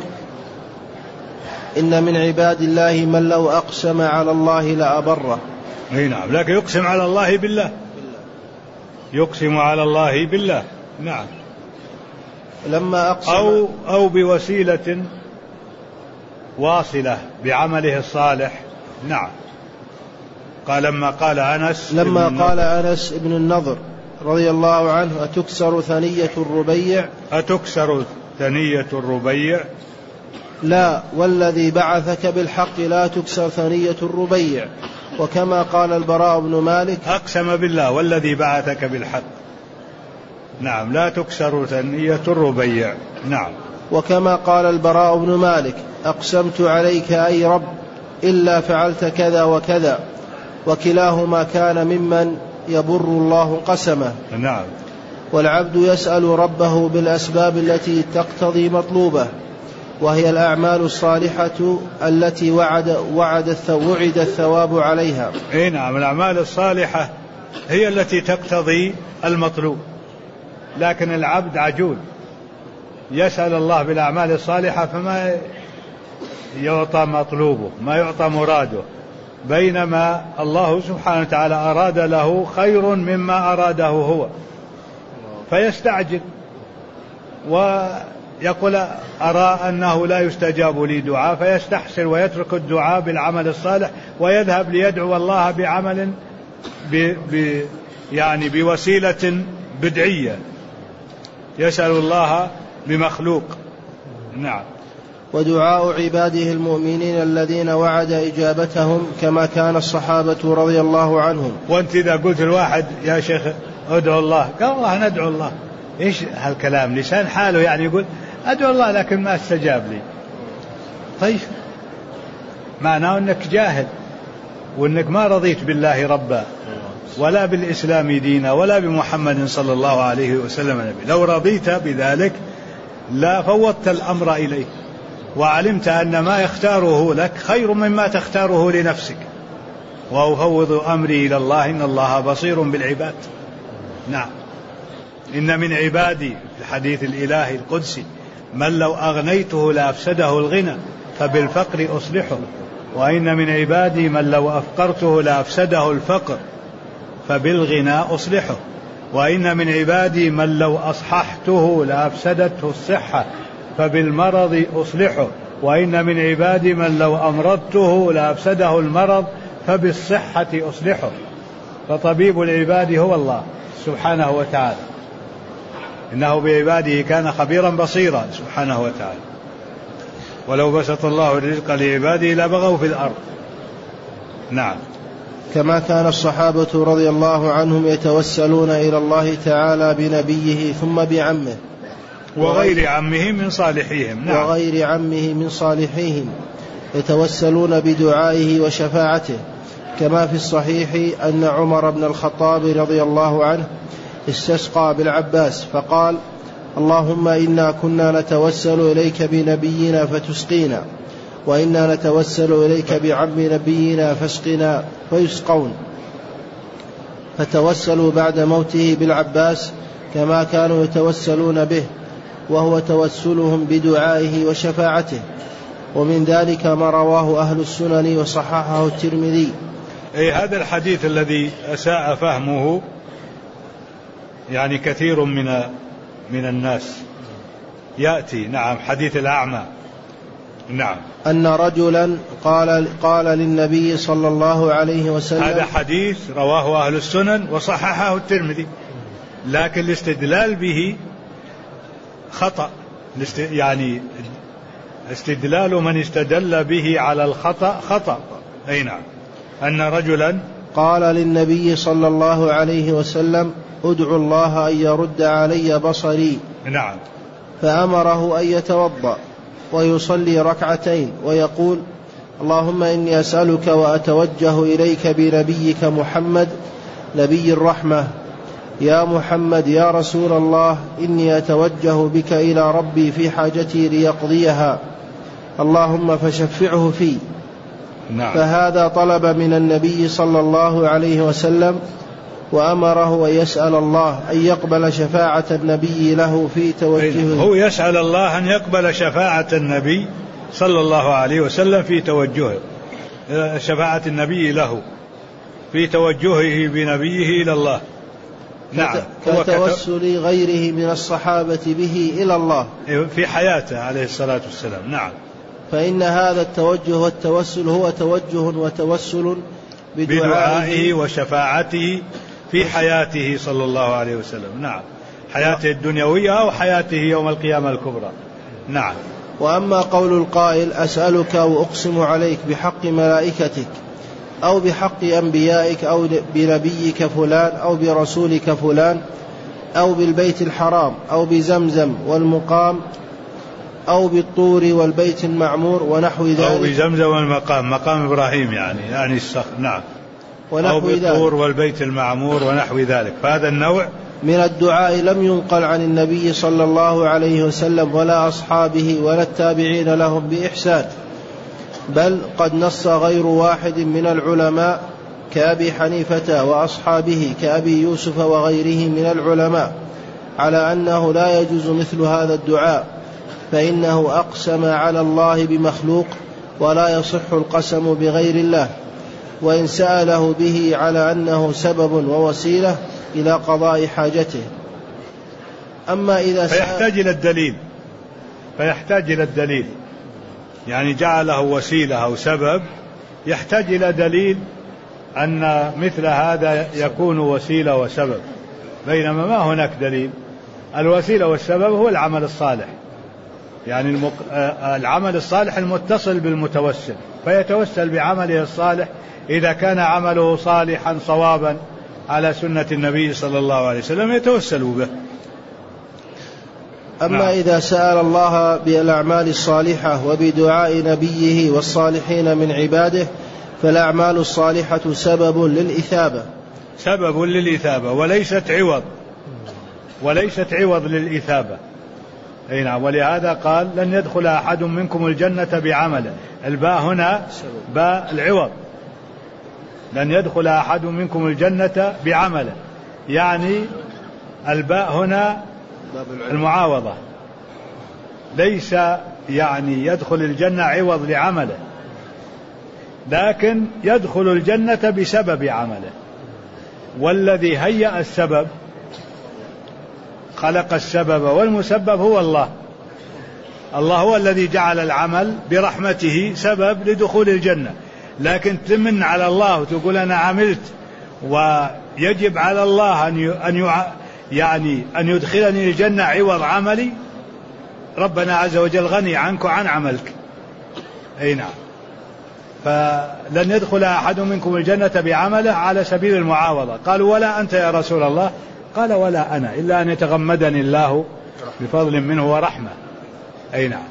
إن من عباد الله من لو أقسم على الله لأبره. نعم، لكن يقسم على الله بالله، يقسم على الله بالله. نعم، لما أقسم أو بوسيلة واصلة بعمله الصالح. نعم، لما قال أنس بن النضر رضي الله عنه: أتكسر ثنية الربيع؟ أتكسر ثنية الربيع؟ لا، والذي بعثك بالحق لا تكسر ثنية الربيع. وكما قال البراء بن مالك: أقسم بالله والذي بعثك بالحق. نعم، لا تكسر ثنية الربيع. نعم. وكما قال البراء بن مالك: أقسمت عليك أي رب إلا فعلت كذا وكذا، وكلاهما كان ممن يبر الله قسمه. نعم. والعبد يسأل ربه بالأسباب التي تقتضي مطلوبه، وهي الأعمال الصالحة التي وعد الثواب عليها. نعم، الأعمال الصالحة هي التي تقتضي المطلوب، لكن العبد عجول يسأل الله بالأعمال الصالحة فما يعطى مطلوبه، ما يعطى مراده، بينما الله سبحانه وتعالى أراد له خير مما أراده هو، فيستعجل ويقول: أرى أنه لا يستجاب لي دعاء، فيستحسر ويترك الدعاء بالعمل الصالح ويذهب ليدعو الله بعمل يعني بوسيلة بدعية، يسأل الله بمخلوق. نعم. ودعاء عباده المؤمنين الذين وعد إجابتهم كما كان الصحابة رضي الله عنهم. وانت إذا قلت الواحد: يا شيخ ادعو الله، قال: الله ندعو الله. ايش هالكلام؟ لسان حاله يعني يقول ادعو الله لكن ما استجاب لي. طيب، معناه انك جاهل، وانك ما رضيت بالله ربا ولا بالإسلام دينا ولا بمحمد صلى الله عليه وسلم نبي. لو رضيت بذلك لا فوضت الأمر إليه، وعلمت أن ما يختاره لك خير مما تختاره لنفسك. وأفوض أمري إلى الله إن الله بصير بالعباد. نعم. إن من عبادي في الحديث الإلهي القدسي من لو أغنيته لأفسده الغنى فبالفقر أصلحه، وإن من عبادي من لو أفقرته لأفسده الفقر فبالغنى أصلحه، وإن من عبادي من لو أصححته لأفسدته الصحة فبالمرض أصلحه، وإن من عبادي من لو أمرضته لأفسده المرض فبالصحة أصلحه. فطبيب العباد هو الله سبحانه وتعالى، إنه بعباده كان خبيرا بصيرا سبحانه وتعالى. ولو بسط الله الرزق لعباده لبغوا في الأرض. نعم. كما كان الصحابة رضي الله عنهم يتوسلون إلى الله تعالى بنبيه ثم بعمه وغير عمه من صالحيهم. نعم. وغير عمه من صالحيهم يتوسلون بدعائه وشفاعته، كما في الصحيح أن عمر بن الخطاب رضي الله عنه استسقى بالعباس فقال: اللهم إنا كنا نتوسل إليك بنبينا فتسقينا، وإنا نتوسل إليك بعم نبينا فاسقنا، فيسقون. فتوسلوا بعد موته بالعباس كما كانوا يتوسلون به، وهو توسلهم بدعائه وشفاعته. ومن ذلك ما رواه أهل السنن وصححه الترمذي. أي هذا الحديث الذي أساء فهمه يعني كثير من الناس يأتي، نعم، حديث الأعمى، نعم، أن رجلا قال للنبي صلى الله عليه وسلم، هذا حديث رواه أهل السنن وصححه الترمذي، لكن الاستدلال به خطأ، يعني استدلال من استدل به على الخطأ خطأ. أي نعم. أن رجلا قال للنبي صلى الله عليه وسلم ادعو الله أن يرد علي بصري، نعم، فأمره أن يتوضأ ويصلي ركعتين ويقول اللهم إني أسألك وأتوجه إليك بنبيك محمد نبي الرحمة، يا محمد يا رسول الله إني أتوجه بك إلى ربي في حاجتي ليقضيها، اللهم فشفعه في. نعم. فهذا طلب من النبي صلى الله عليه وسلم، وأمره أن يسأل الله أن يقبل شفاعة النبي له في توجهه. هو يسأل الله أن يقبل شفاعة النبي صلى الله عليه وسلم في توجهه، شفاعة النبي له في توجهه بنبيه إلى الله. نعم. كتوسل غيره من الصحابة به إلى الله في حياته عليه الصلاة والسلام. نعم. فإن هذا التوجه والتوسل هو توجه وتوسل بدعائه وشفاعته في حياته صلى الله عليه وسلم. نعم. حياته الدنيوية أو حياته يوم القيامة الكبرى. نعم. وأما قول القائل أسألك وأقسم عليك بحق ملائكتك أو بحق أنبيائك أو بنبيك فلان أو برسولك فلان أو بالبيت الحرام أو بزمزم والمقام أو بالطور والبيت المعمور ونحو ذلك، أو بزمزم والمقام، مقام إبراهيم يعني الصخر. نعم. أو بالطور والبيت المعمور ونحو ذلك، فهذا النوع من الدعاء لم ينقل عن النبي صلى الله عليه وسلم ولا أصحابه ولا التابعين لهم بإحسان، بل قد نص غير واحد من العلماء كأبي حنيفة وأصحابه كأبي يوسف وغيره من العلماء على أنه لا يجوز مثل هذا الدعاء، فإنه أقسم على الله بمخلوق ولا يصح القسم بغير الله، وإن سأله به على أنه سبب ووسيلة إلى قضاء حاجته. أما إذا فيحتاج إلى الدليل، يعني جعله وسيلة أو سبب، يحتاج إلى دليل أن مثل هذا يكون وسيلة وسبب، بينما ما هناك دليل. الوسيلة والسبب هو العمل الصالح، يعني العمل الصالح المتصل بالمتوسل، فيتوسل بعمله الصالح إذا كان عمله صالحا صوابا على سنة النبي صلى الله عليه وسلم يتوسل به. أما إذا سأل الله بالأعمال الصالحة وبدعاء نبيه والصالحين من عباده فالأعمال الصالحة سبب للإثابة وليست عوض للإثابة. أي نعم. ولهذا قال لن يدخل أحد منكم الجنة بعمله، الباء هنا باء العوض، لن يدخل أحد منكم الجنة بعمله، يعني الباء هنا المعاوضة، ليس يعني يدخل الجنة عوض لعمله، لكن يدخل الجنة بسبب عمله. والذي هيأ السبب خلق السبب والمسبب هو الله هو الذي جعل العمل برحمته سبب لدخول الجنة، لكن تمن على الله وتقول أنا عملت ويجب على الله أن يدخلني الجنة عوض عملي، ربنا عز وجل غني عنك وعن عملك. أي نعم. فلن يدخل أحد منكم الجنة بعمله على سبيل المعاوضة. قالوا ولا أنت يا رسول الله؟ قال ولا أنا إلا أن يتغمدني الله بفضل منه ورحمة. أي نعم.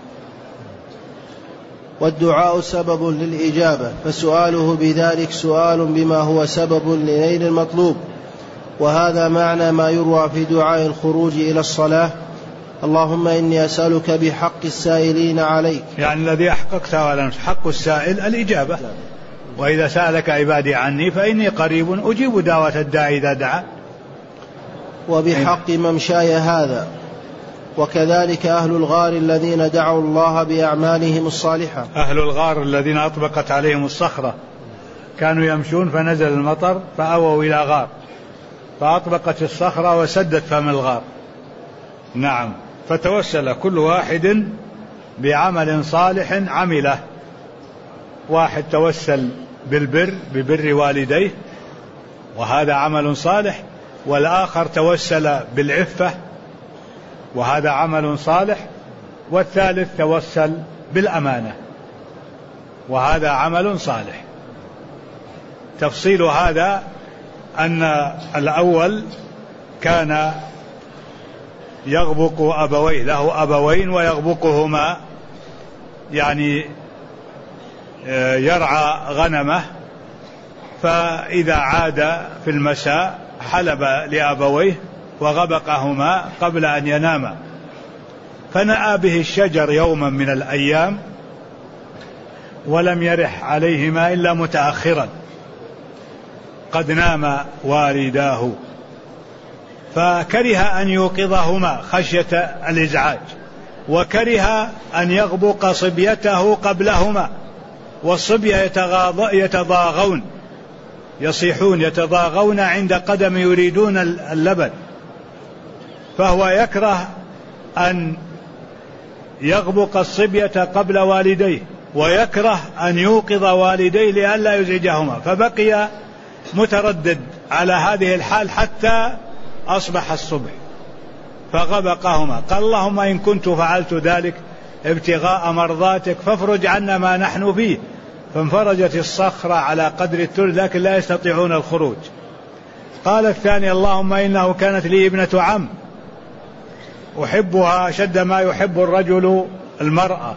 والدعاء سبب للإجابة، فسؤاله بذلك سؤال بما هو سبب لنيل المطلوب، وهذا معنى ما يروى في دعاء الخروج إلى الصلاة اللهم إني أسألك بحق السائلين عليك، يعني الذي أحققت ولا حق السائل الإجابة. وإذا سألك عبادي عني فإني قريب أجيب دعوة الداعي إذا دعا. وبحق ممشاي هذا. وكذلك أهل الغار الذين دعوا الله بأعمالهم الصالحة. أهل الغار الذين أطبقت عليهم الصخرة، كانوا يمشون فنزل المطر فأووا إلى غار فأطبقت الصخرة وسدت فم الغار. نعم. فتوسل كل واحد بعمل صالح عمله. واحد توسل ببر والديه وهذا عمل صالح، والآخر توسل بالعفة وهذا عمل صالح، والثالث توسل بالأمانة وهذا عمل صالح. تفصيل هذا أن الأول كان يغبق أبويه، له أبوين ويغبقهما، يعني يرعى غنمه، فإذا عاد في المساء حلب لأبويه وغبقهما قبل أن يناما، فنأى به الشجر يوما من الأيام ولم يرح عليهما إلا متأخرا، قد نام والداه، فكره أن يوقظهما خشية الإزعاج، وكره أن يغبق صبيته قبلهما، والصبية يتضاغون يصيحون يتضاغون عند قدم يريدون اللبن، فهو يكره أن يغبق الصبية قبل والديه، ويكره أن يوقظ والديه لئلا يزعجهما، فبقي متردد على هذه الحال حتى أصبح الصبح فغبقهما. قال اللهم إن كنت فعلت ذلك ابتغاء مرضاتك فافرج عنا ما نحن فيه، فانفرجت الصخرة على قدر الثلث لكن لا يستطيعون الخروج. قال الثاني اللهم إنه كانت لي ابنة عم أحبها أشد ما يحب الرجل المرأة،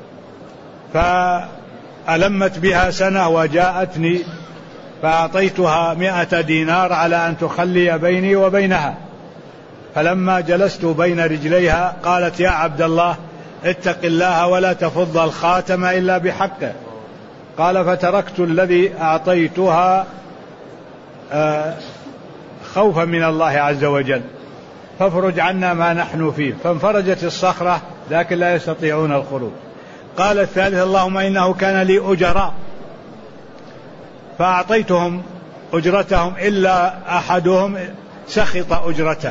فألمت بها سنة وجاءتني فأعطيتها 100 دينار على أن تخلي بيني وبينها، فلما جلست بين رجليها قالت يا عبد الله اتق الله ولا تفض الخاتم إلا بحقه. قال فتركت الذي أعطيتها خوفا من الله عز وجل، فافرج عنا ما نحن فيه، فانفرجت الصخرة لكن لا يستطيعون الخروج. قال الثالث اللهم إنه كان لي أجراء فأعطيتهم أجرتهم إلا أحدهم سخط أجرته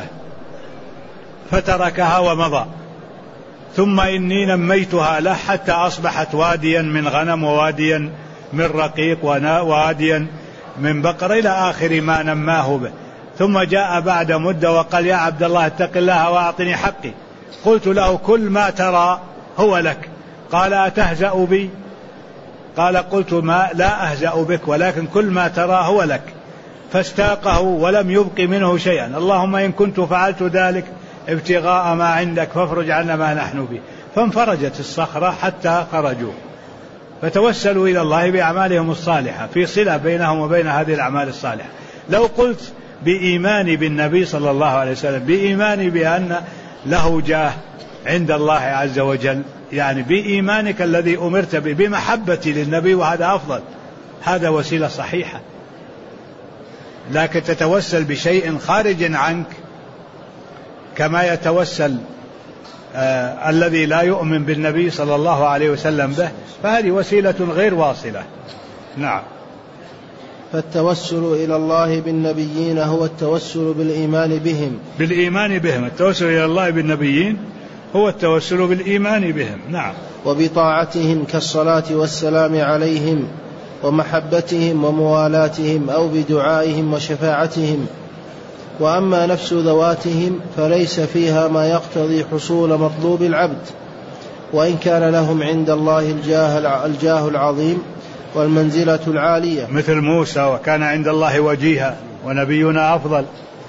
فتركها ومضى، ثم إني نميتها له حتى أصبحت واديا من غنم وواديا من رقيق وواديا من بقر إلى آخر ما نماه به. ثم جاء بعد مدة وقال يا عبد الله اتق الله وأعطني حقي. قلت له كل ما ترى هو لك. قال أتهزأ بي؟ قال قلت ما لا أهزأ بك ولكن كل ما ترى هو لك. فاستاقه ولم يبق منه شيئا. اللهم إن كنت فعلت ذلك ابتغاء ما عندك فافرج عنا ما نحن فيه. فانفرجت الصخرة حتى خرجوا، فتوسلوا إلى الله بأعمالهم الصالحة في صلة بينهم وبين هذه الأعمال الصالحة. لو قلت بإيماني بالنبي صلى الله عليه وسلم، بإيماني بأن له جاه عند الله عز وجل، يعني بإيمانك الذي أمرت به، بمحبتي للنبي، وهذا أفضل، هذا وسيلة صحيحة. لكن تتوسل بشيء خارج عنك كما يتوسل الذي لا يؤمن بالنبي صلى الله عليه وسلم به، فهذه وسيلة غير واصلة. نعم. فالتوسل إلى الله بالنبيين هو التوسل بالإيمان بهم. بالإيمان بهم، التوسل إلى الله بالنبيين هو التوسل بالإيمان بهم. نعم. وبطاعتهم كالصلاة والسلام عليهم ومحبتهم وموالاتهم أو بدعائهم وشفاعتهم. وأما نفس ذواتهم فليس فيها ما يقتضي حصول مطلوب العبد، وإن كان لهم عند الله الجاه العظيم والمنزلة العالية، مثل موسى وكان عند الله وجيها ونبينا أفضل،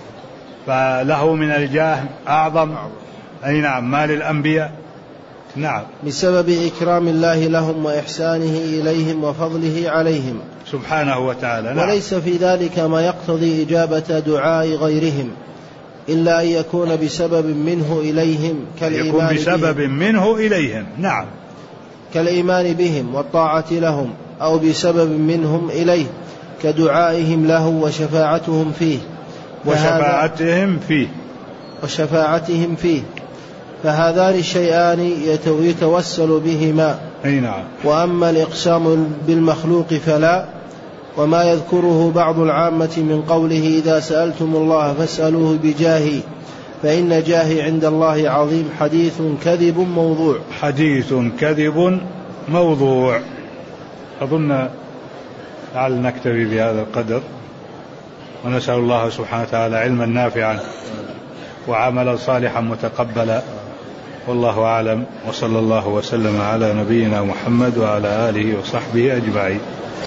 فله من الجاه أعظم. أي نعم، ما للأنبياء. نعم. بسبب إكرام الله لهم وإحسانه إليهم وفضله عليهم سبحانه وتعالى. نعم. وليس في ذلك ما يقتضي إجابة دعاء غيرهم إلا أن يكون بسبب منه إليهم كالإيمان بسبب بهم. منه إليهم. نعم. كالإيمان بهم والطاعة لهم، أو بسبب منهم إليه كدعائهم له وشفاعتهم فيه. وشفاعتهم فيه، فهذان الشيئان يتوسل بهما. نعم. وأما الإقسام بالمخلوق فلا. وما يذكره بعض العامة من قوله إذا سألتم الله فاسألوه بجاهي فإن جاهي عند الله عظيم حديث كذب موضوع. حديث كذب موضوع. أظن لعل نكتفي بهذا القدر، ونسأل الله سبحانه وتعالى علما نافعا وعملا صالحا متقبلا، والله أعلم، وصلى الله وسلم على نبينا محمد وعلى آله وصحبه أجمعين.